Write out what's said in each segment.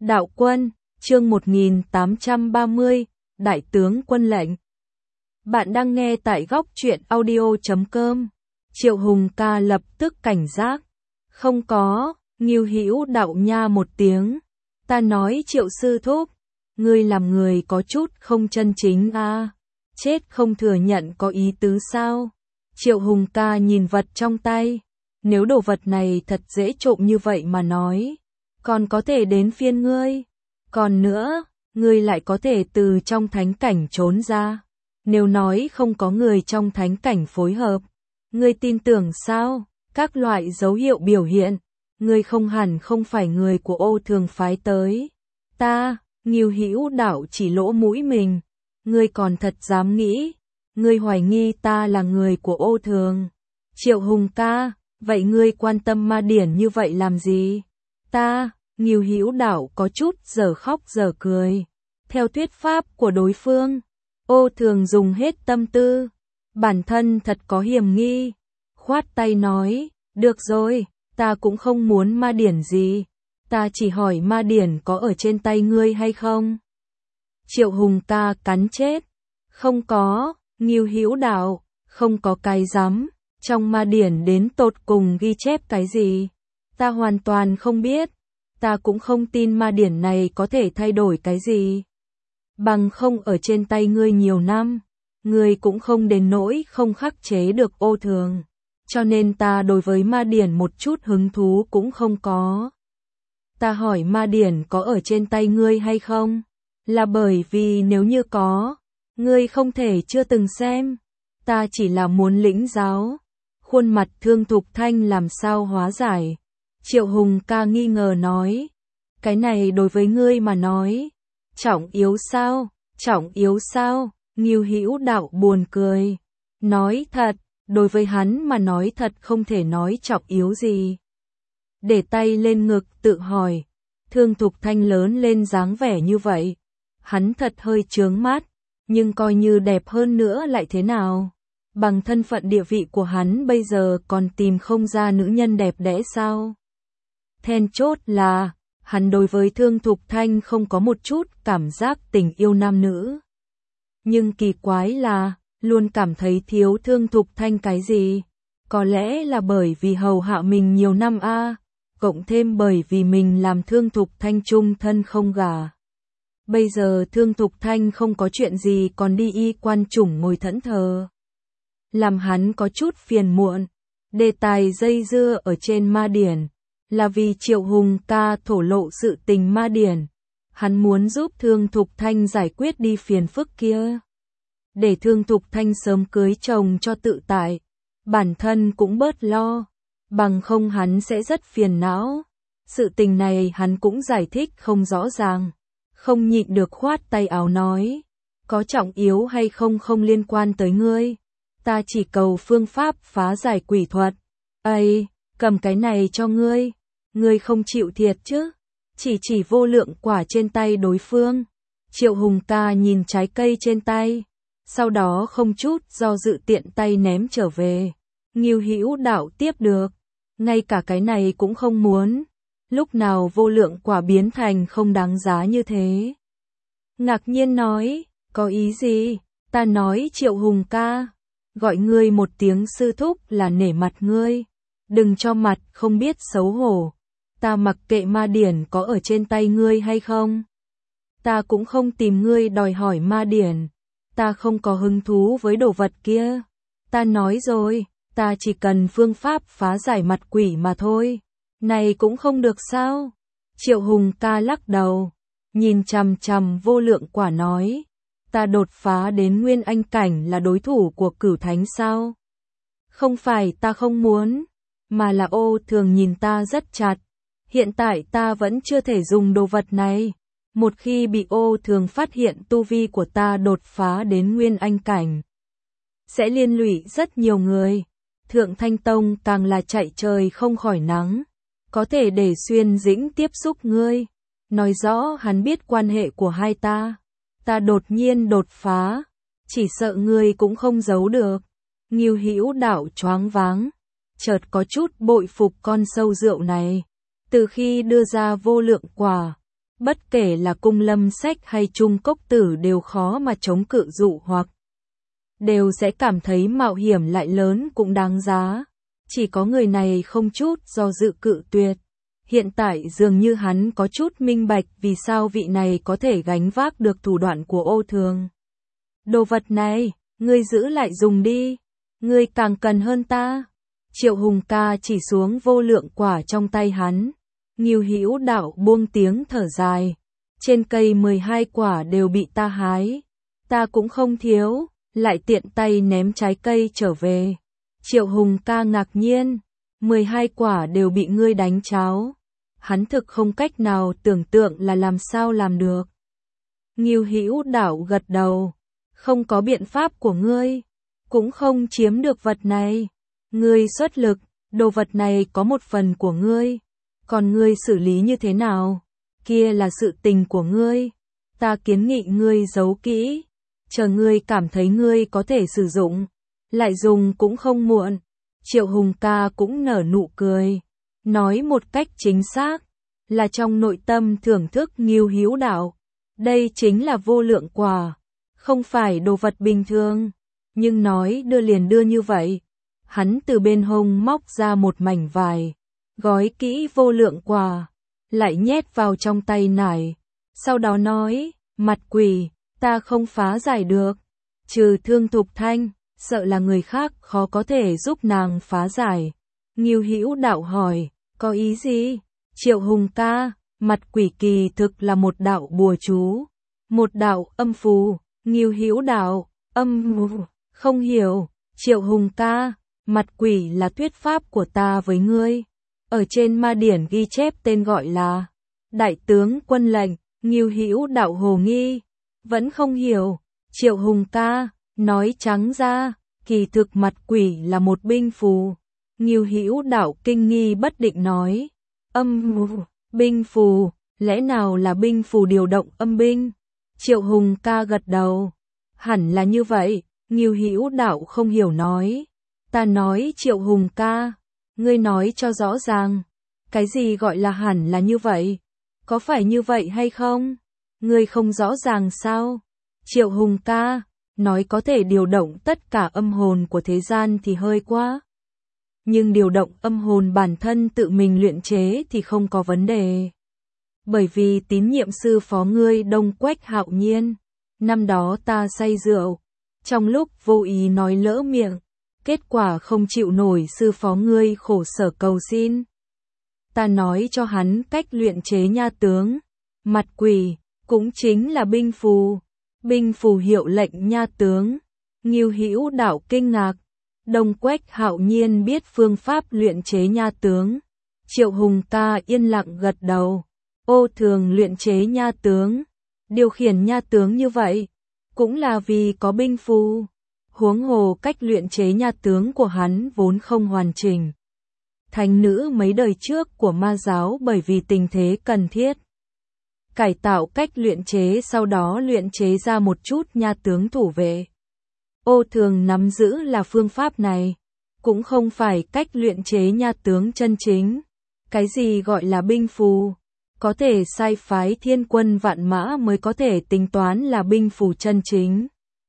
Đạo quân, chương 1830, Đại tướng quân lệnh. Bạn đang nghe tại góc truyện audio.com. Triệu Hùng ca lập tức cảnh giác. Không có, Ngưu Hữu Đạo nha một tiếng. Ta nói Triệu sư thúc, ngươi làm người có chút không chân chính a. Chết không thừa nhận có ý tứ sao? Triệu Hùng ca nhìn vật trong tay. Nếu đồ vật này thật dễ trộm như vậy mà nói, còn có thể đến phiên ngươi. Còn nữa, ngươi lại có thể từ trong thánh cảnh trốn ra. Nếu nói không có người trong thánh cảnh phối hợp, ngươi tin tưởng sao? Các loại dấu hiệu biểu hiện, ngươi không hẳn không phải người của Ô Thường phái tới. Ta, Ngưu Hữu Đạo chỉ lỗ mũi mình. Ngươi còn thật dám nghĩ, ngươi hoài nghi ta là người của Ô Thường. Triệu Hùng ca, vậy ngươi quan tâm ma điển như vậy làm gì? Ta, Ngưu Hữu Đạo có chút giờ khóc giờ cười. Theo thuyết pháp của đối phương, Ô Thường dùng hết tâm tư, bản thân thật có hiểm nghi. Khoát tay nói, được rồi, ta cũng không muốn ma điển gì. Ta chỉ hỏi ma điển có ở trên tay ngươi hay không? Triệu Hùng ca cắn chết. Không có, Ngưu Hữu Đạo, không có cái rắm. Trong ma điển đến tột cùng ghi chép cái gì? Ta hoàn toàn không biết. Ta cũng không tin ma điển này có thể thay đổi cái gì. Bằng không ở trên tay ngươi nhiều năm, ngươi cũng không đến nỗi không khắc chế được Ô Thường. Cho nên ta đối với ma điển một chút hứng thú cũng không có. Ta hỏi ma điển có ở trên tay ngươi hay không? Là bởi vì nếu như có, ngươi không thể chưa từng xem. Ta chỉ là muốn lĩnh giáo. Khuôn mặt Thương Thục Thanh làm sao hóa giải? Triệu Hùng ca nghi ngờ nói. Cái này đối với ngươi mà nói, trọng yếu sao? Trọng yếu sao? Ngưu Hữu Đạo buồn cười. Nói thật, đối với hắn mà nói thật không thể nói trọng yếu gì. Để tay lên ngực tự hỏi. Thương Thục Thanh lớn lên dáng vẻ như vậy. Hắn thật hơi chướng mắt, nhưng coi như đẹp hơn nữa lại thế nào? Bằng thân phận địa vị của hắn bây giờ còn tìm không ra nữ nhân đẹp đẽ sao? Then chốt là, hắn đối với Thương Thục Thanh không có một chút cảm giác tình yêu nam nữ. Nhưng kỳ quái là, luôn cảm thấy thiếu Thương Thục Thanh cái gì? Có lẽ là bởi vì hầu hạ mình nhiều năm cộng thêm bởi vì mình làm Thương Thục Thanh chung thân không gả. Bây giờ Thương Thục Thanh không có chuyện gì còn đi y quan chủng ngồi thẫn thờ. Làm hắn có chút phiền muộn. Đề tài dây dưa ở trên ma điển là vì Triệu Hùng ca thổ lộ sự tình ma điển. Hắn muốn giúp Thương Thục Thanh giải quyết đi phiền phức kia. Để Thương Thục Thanh sớm cưới chồng cho tự tại. Bản thân cũng bớt lo. Bằng không hắn sẽ rất phiền não. Sự tình này hắn cũng giải thích không rõ ràng. Không nhịn được khoát tay áo nói. Có trọng yếu hay không không liên quan tới ngươi. Ta chỉ cầu phương pháp phá giải quỷ thuật. Ây, cầm cái này cho ngươi. Ngươi không chịu thiệt chứ? Chỉ vô lượng quả trên tay đối phương. Triệu Hùng ca nhìn trái cây trên tay. Sau đó không chút do dự tiện tay ném trở về. Ngưu Hữu Đạo tiếp được. Ngay cả cái này cũng không muốn. Lúc nào vô lượng quả biến thành không đáng giá như thế? Ngạc nhiên nói, có ý gì? Ta nói Triệu Hùng ca, gọi ngươi một tiếng sư thúc là nể mặt ngươi. Đừng cho mặt không biết xấu hổ. Ta mặc kệ ma điển có ở trên tay ngươi hay không. Ta cũng không tìm ngươi đòi hỏi ma điển. Ta không có hứng thú với đồ vật kia. Ta nói rồi, ta chỉ cần phương pháp phá giải mặt quỷ mà thôi. Này cũng không được sao? Triệu Hùng ca lắc đầu, nhìn chằm chằm vô lượng quả nói. Ta đột phá đến nguyên anh cảnh là đối thủ của Cửu Thánh sao? Không phải ta không muốn, mà là Ô Thường nhìn ta rất chặt. Hiện tại ta vẫn chưa thể dùng đồ vật này. Một khi bị Ô Thường phát hiện tu vi của ta đột phá đến nguyên anh cảnh, sẽ liên lụy rất nhiều người. Thượng Thanh Tông càng là chạy trời không khỏi nắng. Có thể để Xuyên Dĩnh tiếp xúc ngươi. Nói rõ hắn biết quan hệ của hai ta. Ta đột nhiên đột phá. Chỉ sợ ngươi cũng không giấu được. Ngưu Hữu Đạo choáng váng. Chợt có chút bội phục con sâu rượu này. Từ khi đưa ra vô lượng quả, Bất kể là Cung Lâm Sách hay Trung Cốc Tử đều khó mà chống cự dụ hoặc. Đều sẽ cảm thấy mạo hiểm lại lớn cũng đáng giá. Chỉ có người này không chút do dự cự tuyệt. Hiện tại dường như hắn có chút minh bạch vì sao vị này có thể gánh vác được thủ đoạn của Ô Thường. Đồ vật này, ngươi giữ lại dùng đi. Ngươi càng cần hơn ta. Triệu Hùng ca chỉ xuống vô lượng quả trong tay hắn. Ngưu Hữu Đạo buông tiếng thở dài. Trên cây 12 quả đều bị ta hái. Ta cũng không thiếu, lại tiện tay ném trái cây trở về. Triệu Hùng ca ngạc nhiên. 12 quả đều bị ngươi đánh cháo. Hắn thực không cách nào tưởng tượng là làm sao làm được. Ngưu Hữu Đạo gật đầu. Không có biện pháp của ngươi. Cũng không chiếm được vật này. Ngươi xuất lực, đồ vật này có một phần của ngươi. Còn ngươi xử lý như thế nào? Kia là sự tình của ngươi. Ta kiến nghị ngươi giấu kỹ. Chờ ngươi cảm thấy ngươi có thể sử dụng. Lại dùng cũng không muộn. Triệu Hùng ca cũng nở nụ cười. Nói một cách chính xác. Là trong nội tâm thưởng thức Ngưu Hữu Đạo. Đây chính là vô lượng quả. Không phải đồ vật bình thường. Nhưng nói đưa liền đưa như vậy. Hắn từ bên hông móc ra một mảnh vải. Gói kỹ vô lượng quả. Lại nhét vào trong tay nải. Sau đó nói, mặt quỷ, ta không phá giải được. Trừ Thương Thục Thanh, sợ là người khác khó có thể giúp nàng phá giải. Ngưu Hữu Đạo hỏi, có ý gì? Triệu Hùng ca, mặt quỷ kỳ thực là một đạo bùa chú. Một đạo âm phù. Ngưu Hữu Đạo, âm phù, không hiểu. Triệu Hùng ca, mặt quỷ là thuyết pháp của ta với ngươi. Ở trên ma điển ghi chép tên gọi là Đại tướng quân lệnh. Ngưu Hữu Đạo hồ nghi, vẫn không hiểu. Triệu Hùng ca, nói trắng ra, kỳ thực mặt quỷ là một binh phù. Ngưu Hữu Đạo kinh nghi bất định nói, binh phù, lẽ nào là binh phù điều động âm binh? Triệu Hùng ca gật đầu, hẳn là như vậy. Ngưu Hữu Đạo không hiểu nói, ta nói Triệu Hùng ca, ngươi nói cho rõ ràng, cái gì gọi là hẳn là như vậy? Có phải như vậy hay không? Ngươi không rõ ràng sao? Triệu Hùng ca, nói có thể điều động tất cả âm hồn của thế gian thì hơi quá. Nhưng điều động âm hồn bản thân tự mình luyện chế thì không có vấn đề. Bởi vì tín nhiệm sư phó ngươi Đông Quách Hạo Nhiên. Năm đó ta say rượu, trong lúc vô ý nói lỡ miệng, kết quả không chịu nổi sư phó ngươi khổ sở cầu xin. Ta nói cho hắn cách luyện chế nha tướng, mặt quỷ, cũng chính là binh phù. Binh phù hiệu lệnh nha tướng. Ngưu Hữu Đạo kinh ngạc. Đông Quách Hạo Nhiên biết phương pháp luyện chế nha tướng. Triệu Hùng ca yên lặng gật đầu. Ô Thường luyện chế nha tướng, điều khiển nha tướng như vậy, cũng là vì có binh phù. Huống hồ cách luyện chế nha tướng của hắn vốn không hoàn chỉnh. Thánh nữ mấy đời trước của ma giáo bởi vì tình thế cần thiết. Cải tạo cách luyện chế, sau đó luyện chế ra một chút nha tướng thủ vệ. Ô Thường nắm giữ là phương pháp này, cũng không phải cách luyện chế nha tướng chân chính. Cái gì gọi là binh phù? Có thể sai phái thiên quân vạn mã mới có thể tính toán là binh phù chân chính.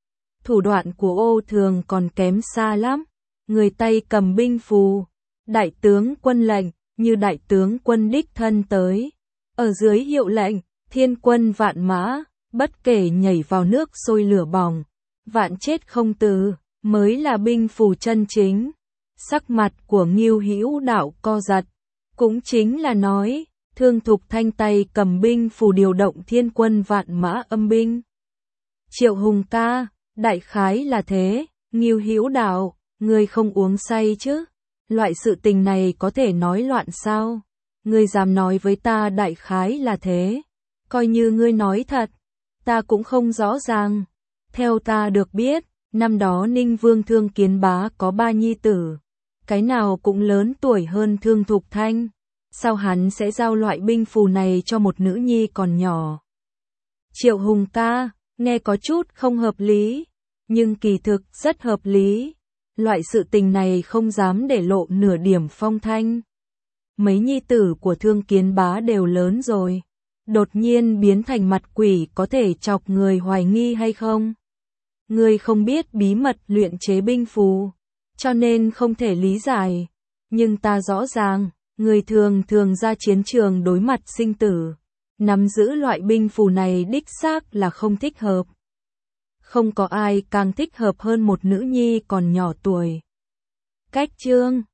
Thủ đoạn của Ô Thường còn kém xa lắm. Người tay cầm binh phù, đại tướng quân lệnh, như đại tướng quân đích thân tới. Ở dưới hiệu lệnh, thiên quân vạn mã, bất kể nhảy vào nước sôi lửa bỏng, vạn chết không từ, mới là binh phù chân chính. Sắc mặt của Ngưu Hữu Đạo co giật, cũng chính là nói, Thương Thục Thanh tay cầm binh phù điều động thiên quân vạn mã âm binh. Triệu Hùng ca, đại khái là thế. Ngưu Hữu Đạo, ngươi không uống say chứ? Loại sự tình này có thể nói loạn sao? Ngươi dám nói với ta đại khái là thế? Coi như ngươi nói thật, ta cũng không rõ ràng. Theo ta được biết, năm đó Ninh Vương Thương Kiến Bá có 3 nhi tử, cái nào cũng lớn tuổi hơn Thương Thục Thanh. Sao hắn sẽ giao loại binh phù này cho một nữ nhi còn nhỏ? Triệu Hùng ca, nghe có chút không hợp lý, nhưng kỳ thực rất hợp lý. Loại sự tình này không dám để lộ nửa điểm phong thanh. Mấy nhi tử của Thương Kiến Bá đều lớn rồi, đột nhiên biến thành mặt quỷ có thể chọc người hoài nghi hay không? Ngươi không biết bí mật luyện chế binh phù, cho nên không thể lý giải. Nhưng ta rõ ràng, người thường thường ra chiến trường đối mặt sinh tử. Nắm giữ loại binh phù này đích xác là không thích hợp. Không có ai càng thích hợp hơn một nữ nhi còn nhỏ tuổi. Cách chương